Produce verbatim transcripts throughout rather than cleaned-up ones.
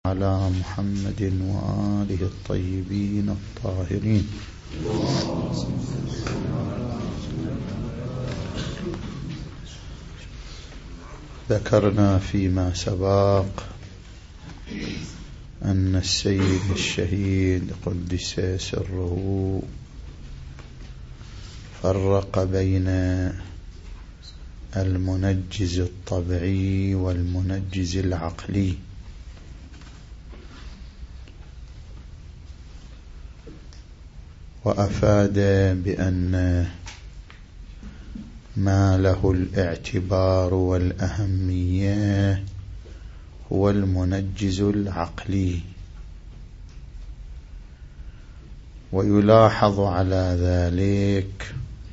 على محمد وآله الطيبين الطاهرين. ذكرنا فيما سبق أن السيد الشهيد قدس سره فرق بين المنجز الطبيعي والمنجز العقلي، وأفاد بأن ما له الاعتبار والأهمية هو المنجز العقلي. ويلاحظ على ذلك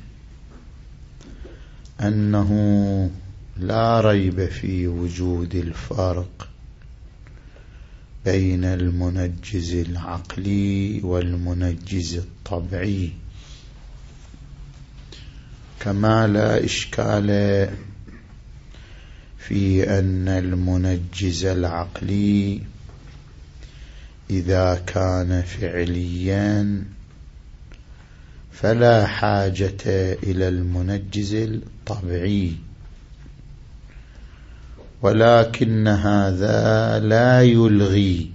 أنه لا ريب في وجود الفرق بين المنجز العقلي والمنجز الطبيعي، كما لا إشكال في أن المنجز العقلي إذا كان فعليا فلا حاجة إلى المنجز الطبيعي، ولكن هذا لا يلغي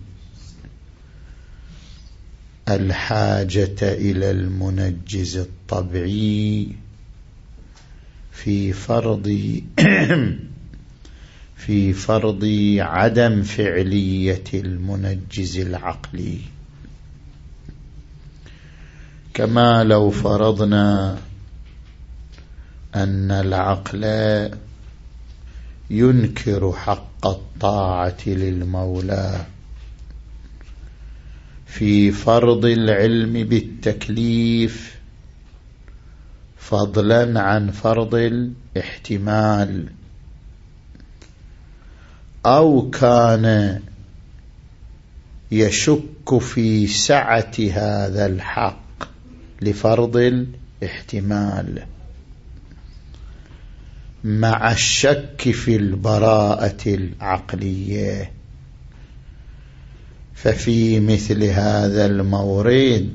الحاجة إلى المنجز الطبيعي في فرض في فرض عدم فعلية المنجز العقلي. كما لو فرضنا أن العقل ينكر حق الطاعة للمولى في فرض العلم بالتكليف فضلا عن فرض الاحتمال، أو كان يشك في سعة هذا الحق لفرض الاحتمال مع الشك في البراءة العقلية، ففي مثل هذا المورد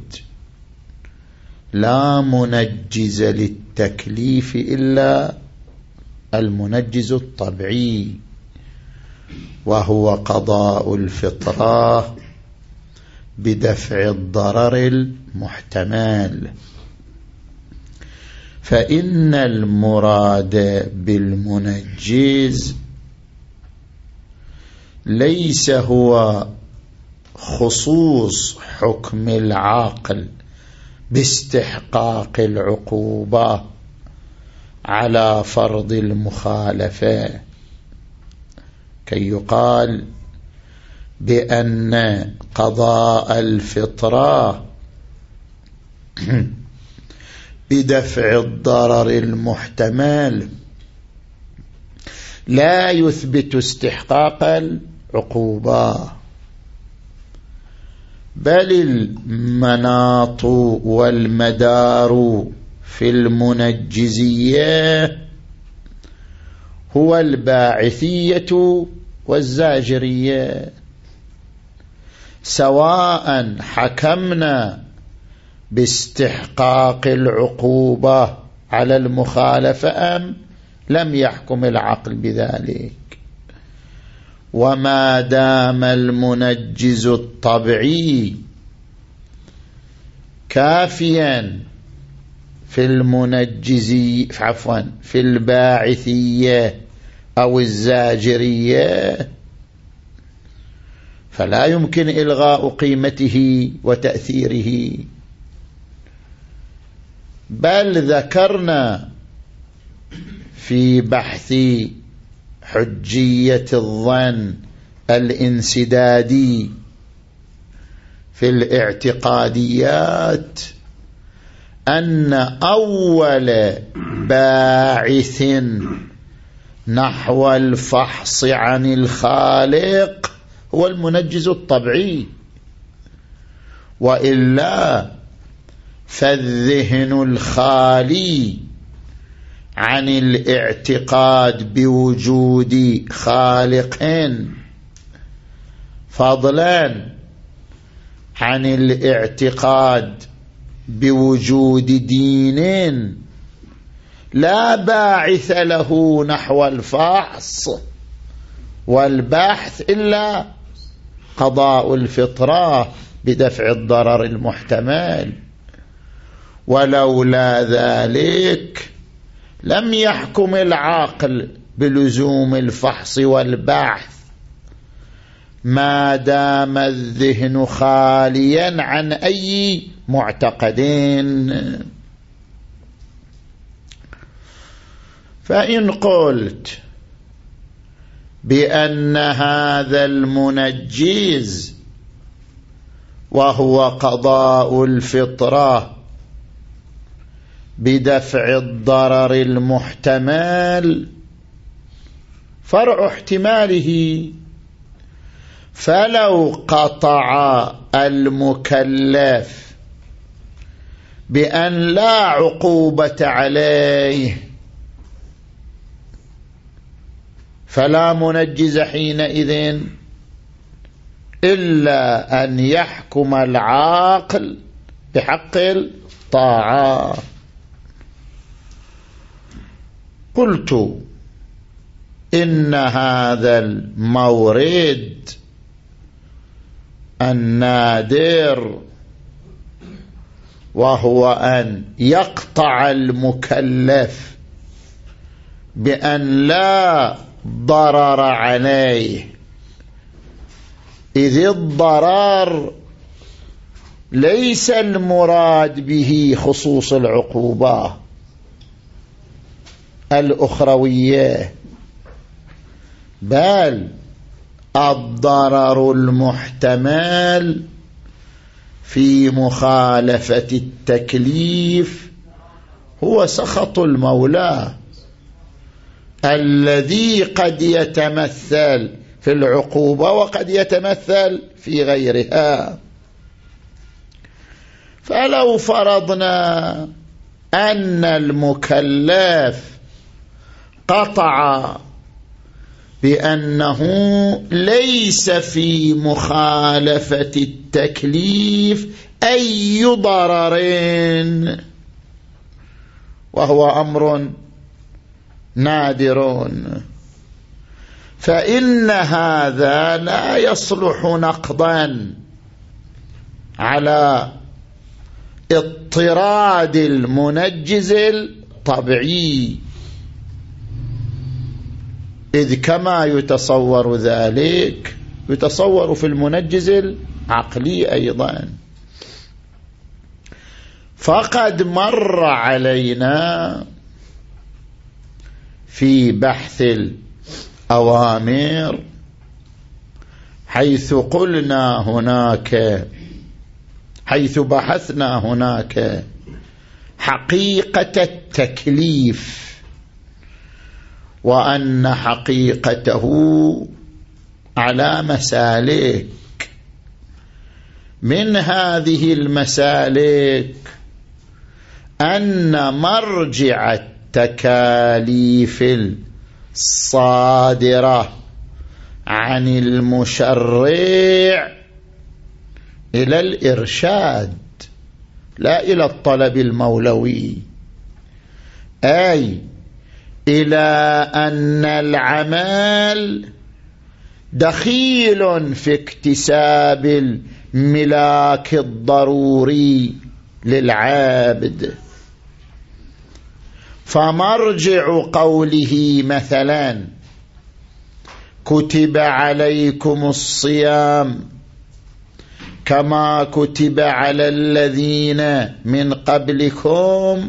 لا منجز للتكليف إلا المنجز الطبيعي، وهو قضاء الفطرة بدفع الضرر المحتمل. فإن المراد بالمنجز ليس هو خصوص حكم العقل باستحقاق العقوبة على فرض المخالفة، كي يقال بأن قضاء الفطرة بدفع الضرر المحتمل لا يثبت استحقاق العقوبة، بل المناط والمدار في المنجزية هو الباعثية والزاجرية، سواء حكمنا باستحقاق العقوبة على المخالفة أم لم يحكم العقل بذلك. وما دام المنجز الطبيعي كافيا في المنجزي عفوا في الباعثية أو الزاجرية فلا يمكن إلغاء قيمته وتأثيره، بل ذكرنا في بحث حجية الظن الانسدادي في الاعتقاديات أن أول باعث نحو الفحص عن الخالق هو المنجز الطبيعي، وإلا فالذهن الخالي عن الاعتقاد بوجود خالق فضلا عن الاعتقاد بوجود دين لا باعث له نحو الفحص والبحث إلا قضاء الفطرة بدفع الضرر المحتمل، ولولا ذلك لم يحكم العاقل بلزوم الفحص والبحث ما دام الذهن خاليا عن أي معتقدين. فإن قلت بأن هذا المنجز وهو قضاء الفطرة بدفع الضرر المحتمل فرع احتماله، فلو قطع المكلف بأن لا عقوبة عليه فلا منجز حينئذ إلا أن يحكم العاقل بحق الطاعة. قلت إن هذا المورد النادر وهو أن يقطع المكلف بأن لا ضرر عليه، إذ الضرر ليس المراد به خصوص العقوبة الأخروية، بل الضرر المحتمل في مخالفة التكليف هو سخط المولى الذي قد يتمثل في العقوبة وقد يتمثل في غيرها. فلو فرضنا أن المكلف قطع بأنه ليس في مخالفة التكليف أي ضرر، وهو أمر نادر، فإن هذا لا يصلح نقضا على اضطراد المنجز الطبيعي، إذ كما يتصور ذلك يتصور في المنجز العقلي أيضا. فقد مر علينا في بحث الأوامر حيث قلنا هناك حيث بحثنا هناك حقيقة التكليف، وأن حقيقته على مسالك. من هذه المسالك أن مرجع التكاليف الصادرة عن المشرع إلى الإرشاد لا إلى الطلب المولوي، أي إلى أن العمل دخيل في اكتساب الملاك الضروري للعابد. فمرجع قوله مثلا كتب عليكم الصيام كما كتب على الذين من قبلكم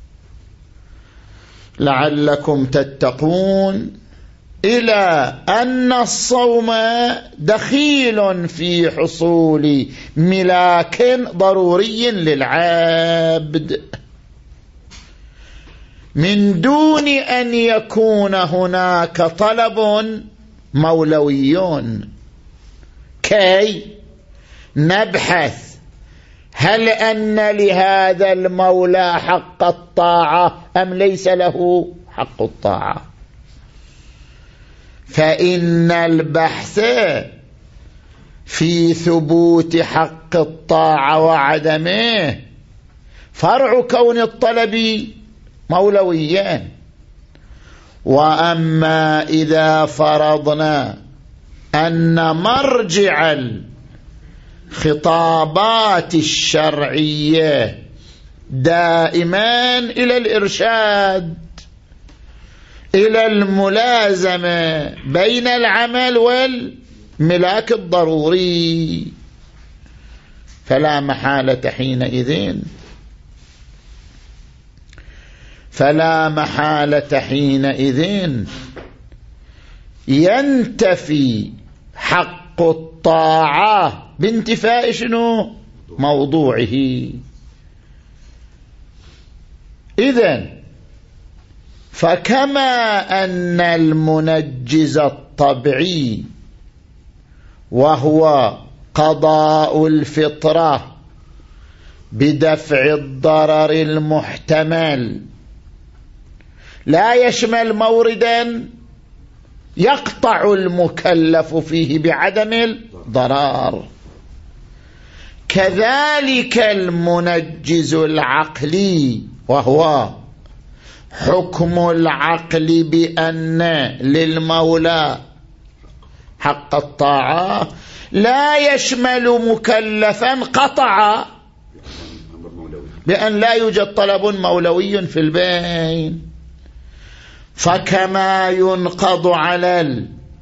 لعلكم تتقون، إلى أن الصوم دخيل في حصول ملاك ضروري للعبد من دون أن يكون هناك طلب مولوي، كي نبحث هل أن لهذا المولى حق الطاعة أم ليس له حق الطاعة. فإن البحث في ثبوت حق الطاعة وعدمه فرع كون الطلب مولويا. وأما إذا فرضنا أن مرجع الخطابات الشرعية دائما إلى الإرشاد، إلى الملازمة بين العمل والملاك الضروري، فلا محالة حينئذ فلا محالة حينئذ ينتفي حق الطاعة بانتفاء شنو؟ موضوعه. إذن فكما أن المنجز الطبيعي وهو قضاء الفطرة بدفع الضرر المحتمل لا يشمل موردا يقطع المكلف فيه بعدم الضرر، كذلك المنجز العقلي وهو حكم العقل بأن للمولى حق الطاعة لا يشمل مكلفا قطع بأن لا يوجد طلب مولوي في البين. فكما ينقض على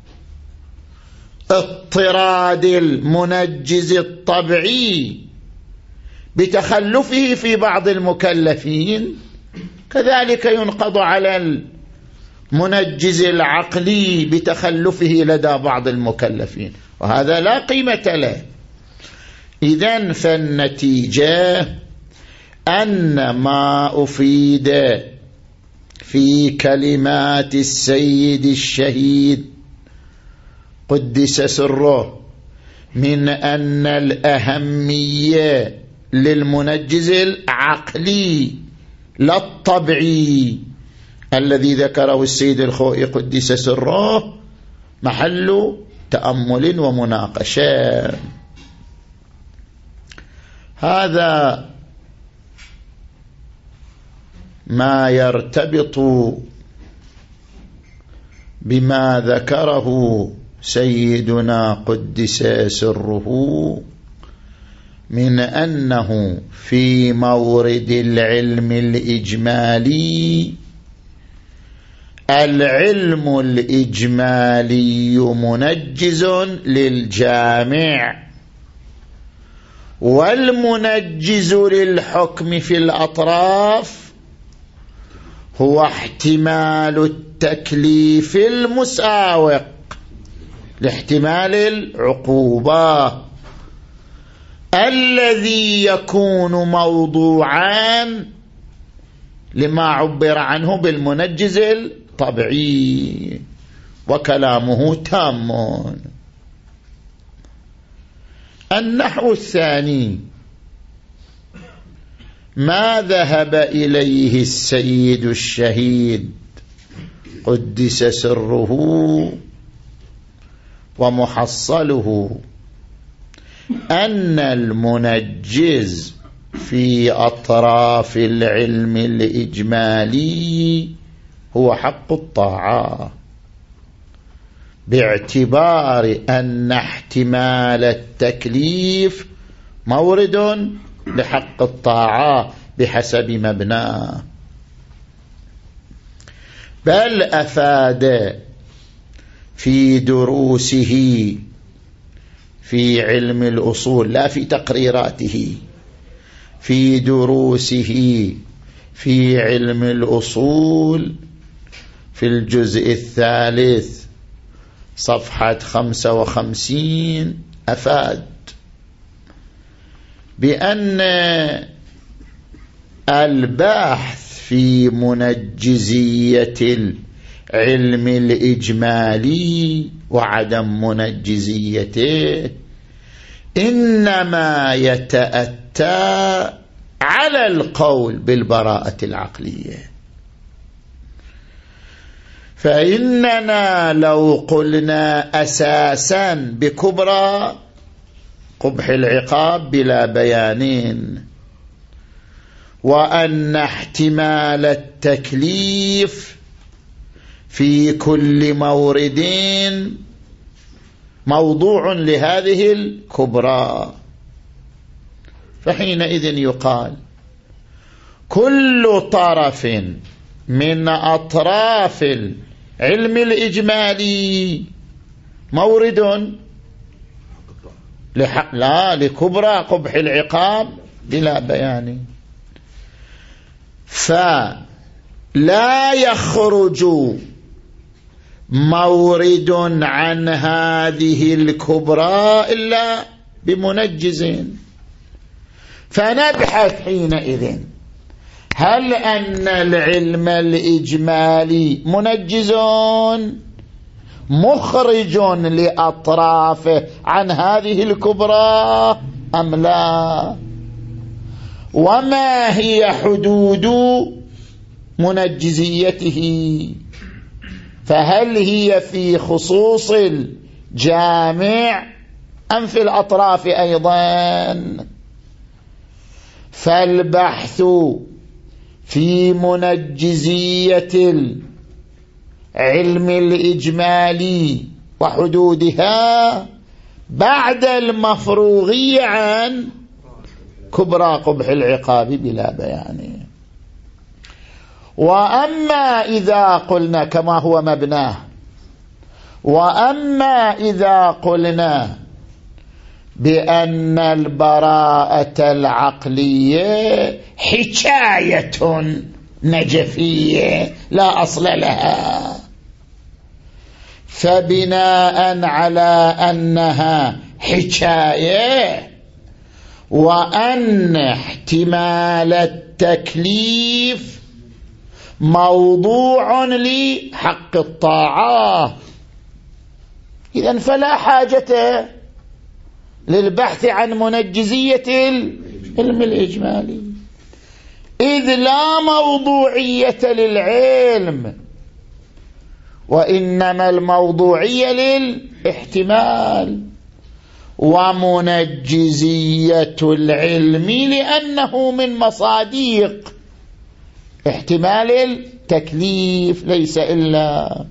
الاضطراد المنجز الطبيعي بتخلفه في بعض المكلفين، كذلك ينقض على المنجز العقلي بتخلفه لدى بعض المكلفين، وهذا لا قيمة له. إذن فالنتيجة أن ما أفيد في كلمات السيد الشهيد قدس سره من أن الأهمية للمنجز العقلي لا الطبيعي الذي ذكره السيد الخوئي قدس سره محل تأمل ومناقشة. هذا ما يرتبط بما ذكره سيدنا قدس سره من أنه في مورد العلم الإجمالي العلم الإجمالي منجز للجامع، والمنجز للحكم في الأطراف هو احتمال التكليف المساوق لاحتمال العقوبة الذي يكون موضوعا لما عبر عنه بالمنجز الطبيعي، وكلامه تام. النحو الثاني ما ذهب إليه السيد الشهيد قدس سره ومحصله أن المنجز في أطراف العلم الإجمالي هو حق الطاعة، باعتبار أن احتمال التكليف مورد لحق الطاعة بحسب مبناه. بل أفاد في دروسه في علم الأصول، لا في تقريراته، في دروسه في علم الأصول في الجزء الثالث صفحة خمسة وخمسين أفاد بأن البحث في منجزية العلم الإجمالي وعدم منجزيته إنما يتأتى على القول بالبراءة العقلية. فإننا لو قلنا أساسا بكبرى قبح العقاب بلا بيان، وأن احتمال التكليف في كل مورد موضوع لهذه الكبرى. فحينئذ يقال كل طرف من أطراف العلم الإجمالي مورد لحق لا لكبرى قبح العقاب بلا بيان، فلا يخرج مورد عن هذه الكبرى إلا بمنجز. فنبحث حينئذ هل أن العلم الإجمالي منجز مخرج لأطرافه عن هذه الكبرى أم لا؟ وما هي حدود منجزيته؟ فهل هي في خصوص الجامع أم في الأطراف أيضا؟ فالبحث في منجزية العلم الإجمالي وحدودها بعد المفروغي عن كبرى قبح العقاب بلا بيان. وأما إذا قلنا كما هو مبناه، وأما إذا قلنا بأن البراءة العقلية حكاية نجفية لا أصل لها، فبناء على أنها حكاية وأن احتمال التكليف موضوع لحق الطاعة، إذن فلا حاجة للبحث عن منجزية العلم الإجمالي، إذ لا موضوعية للعلم وإنما الموضوعية للاحتمال، ومنجزية العلم لأنه من مصاديق احتمال التكليف ليس إلا.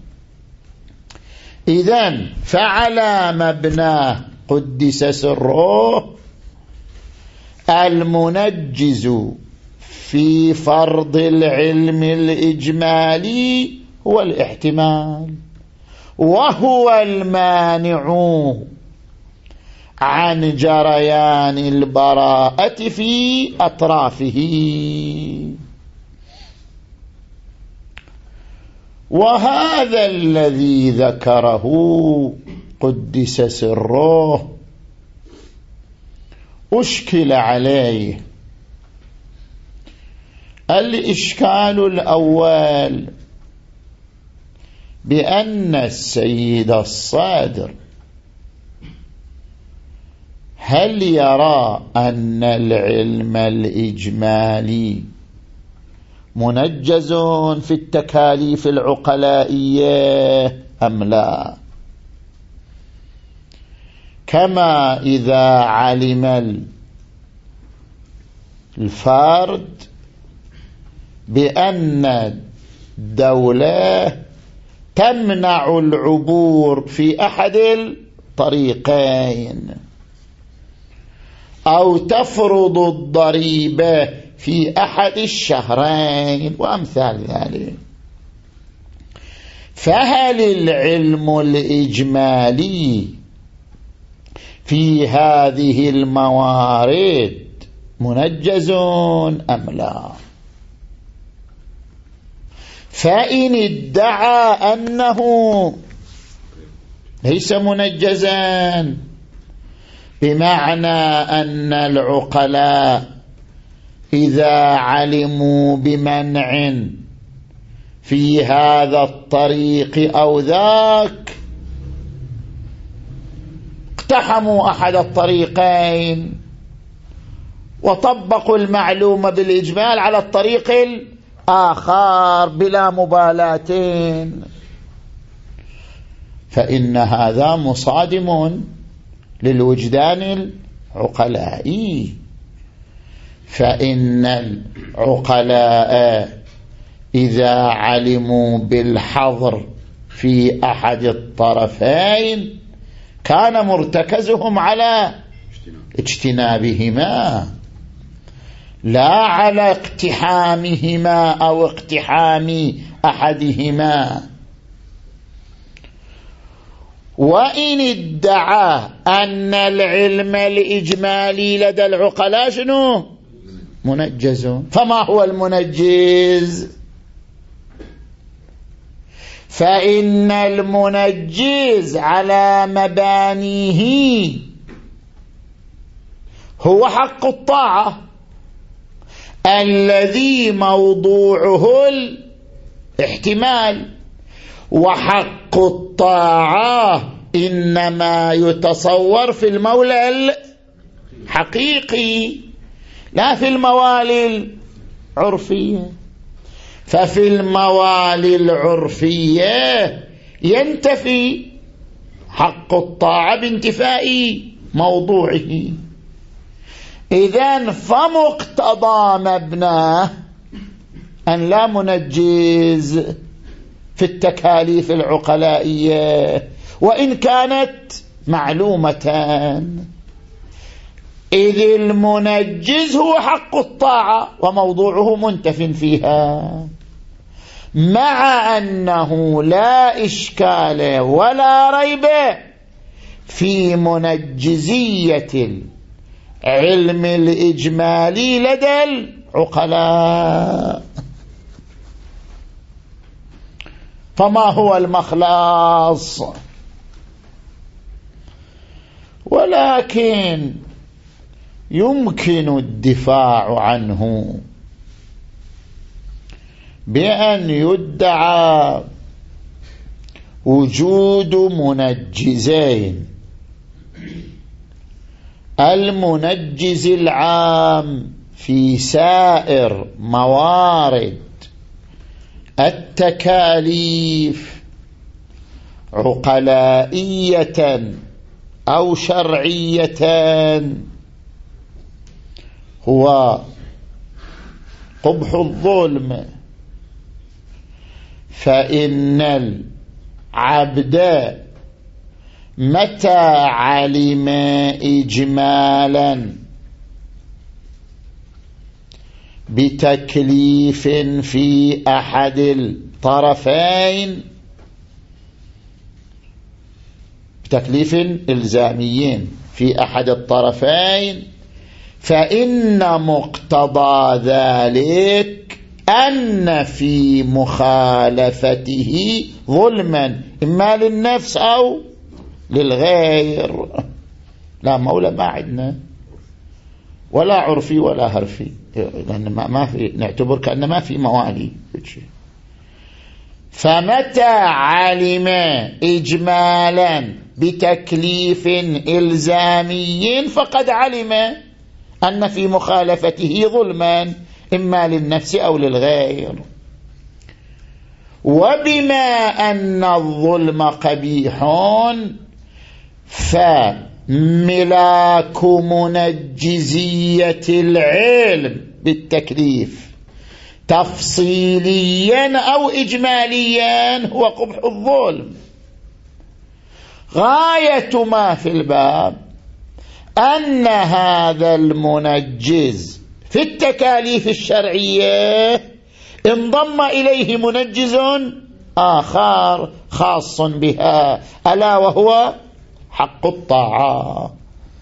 إذن فعلى مبناه قدس سره المنجز في فرض العلم الإجمالي هو الاحتمال، وهو المانع عن جريان البراءة في أطرافه. وهذا الذي ذكره قدس سره أشكل عليه. الإشكال الأول بأن السيد الصادر هل يرى أن العلم الإجمالي منجز في التكاليف العقلائية أم لا؟ كما إذا علم الفرد بأن الدولة تمنع العبور في أحد الطريقين أو تفرض الضريبة في أحد الشهرين وأمثال ذلك، فهل العلم الإجمالي في هذه الموارد منجز أم لا؟ فإن ادعى أنه ليس منجزا بمعنى أن العقلاء إذا علموا بمنع في هذا الطريق أو ذاك اقتحموا أحد الطريقين وطبقوا المعلومة بالإجمال على الطريق الآخر بلا مبالاة، فإن هذا مصادم للوجدان عقلائي، فإن العقلاء إذا علموا بالحظر في أحد الطرفين كان مرتكزهم على اجتنابهما لا على اقتحامهما أو اقتحام أحدهما. وإن ادعى أن العلم الإجمالي لدى العقلاء شنو؟ منجز، فما هو المنجز؟ فإن المنجز على مبانيه هو حق الطاعة الذي موضوعه الاحتمال، وحق الطاعة إنما يتصور في المولى الحقيقي لا في الموالي العرفية. ففي الموالي العرفية ينتفي حق الطاعة بانتفاء موضوعه. إذن فمقتضى مبناه أن لا منجز في التكاليف العقلائية وإن كانت معلومة، إذ المنجز هو حق الطاعة وموضوعه منتف فيها، مع أنه لا إشكال ولا ريب في منجزية العلم الإجمالي لدى العقلاء. فما هو المخلص؟ ولكن يمكن الدفاع عنه بأن يدعى وجود منجزين: المنجز العام في سائر موارد التكاليف عقلائية أو شرعية هو قبح الظلم، فإن العبد متى علم إجمالا بتكليف في أحد الطرفين، بتكليف إلزاميين في أحد الطرفين، فإن مقتضى ذلك أن في مخالفته ظلما إما للنفس أو للغير. لا مولى ما عندنا ولا عرفي ولا هرفي، لأن ما في، نعتبر كأن ما في موالي. فمتى علم إجمالا بتكليف إلزامي فقد علم أن في مخالفته ظلما إما للنفس أو للغير. وبما أن الظلم قبيح فملاك منجزية العلم بالتكليف تفصيليا أو إجماليا هو قبح الظلم. غاية ما في الباب أن هذا المنجز في التكاليف الشرعية انضم إليه منجز آخر خاص بها، ألا وهو حق الطاعة.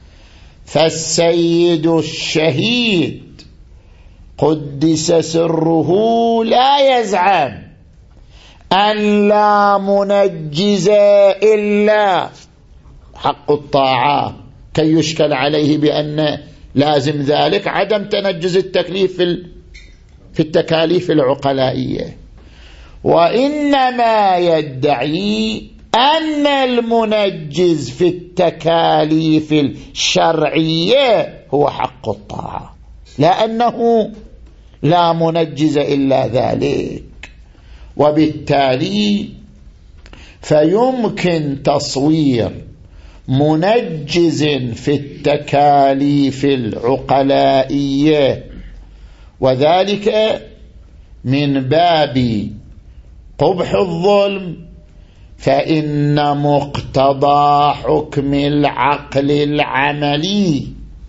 فالسيد الشهيد قدس سره لا يزعم أن لا منجز إلا حق الطاعة كي يشكل عليه بأن لازم ذلك عدم تنجز التكليف في التكاليف العقلائية، وإنما يدعي أن المنجز في التكاليف الشرعية هو حق الطاعة، لأنه لا منجز إلا ذلك. وبالتالي فيمكن تصوير منجز في التكاليف العقلائية، وذلك من باب قبح الظلم، فإن مقتضى حكم العقل العملي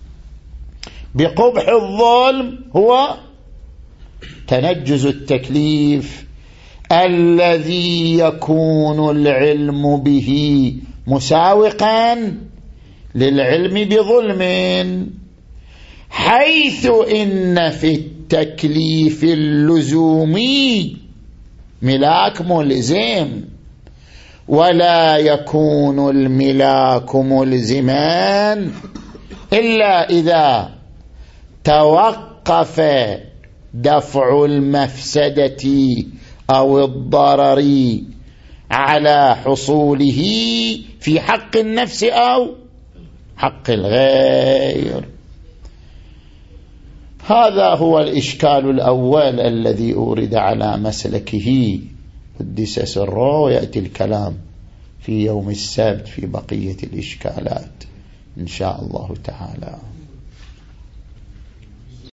بقبح الظلم هو تنجز التكليف الذي يكون العلم به مساوقا للعلم بظلم، حيث إن في التكليف اللزومي ملاك ملزم، ولا يكون الملاك ملزما إلا إذا توقف دفع المفسدة أو الضرر على حصوله في حق النفس أو حق الغير. هذا هو الإشكال الأول الذي أورد على مسلكه قدس سره، ويأتي الكلام في يوم السبت في بقية الإشكالات إن شاء الله تعالى.